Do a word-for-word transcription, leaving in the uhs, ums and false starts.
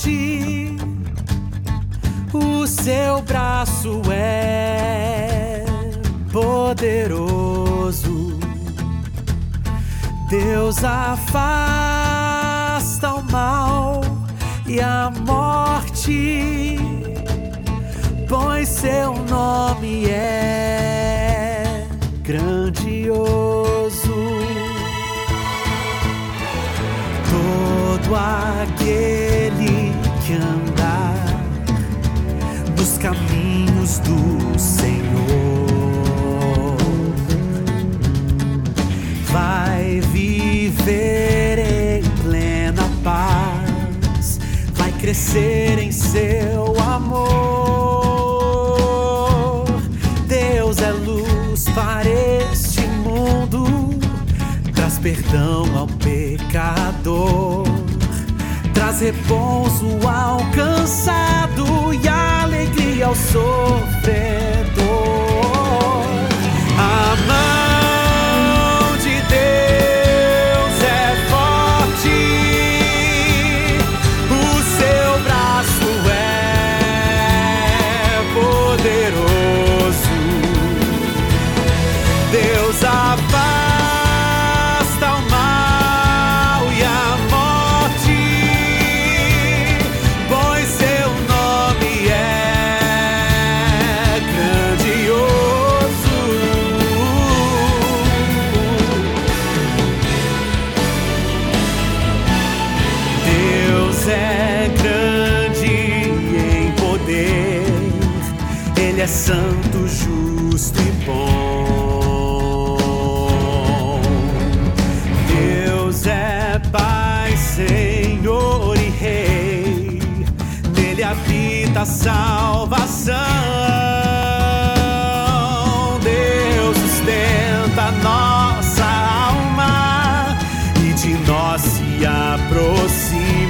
morte, o seu braço é poderoso. Deus afasta o mal e a morte, pois seu nome é grandioso. Todo aquele que andar nos caminhos do Senhor vai viver em plena paz, vai crescer em seu amor. Deus é luz para este mundo, traz perdão ao pecador, traz repouso ao cansado e alegria ao sofredor. A mão de Deus é forte, o seu braço é poderoso. Deus afasta o mal e a morte, pois seu nome é grandioso. Deus é grande em poder, Ele é santo, justo e bom. Deus é Pai, Senhor e Rei, nele habita a salvação. Deus sustenta a nossa alma e de nós se aproxima.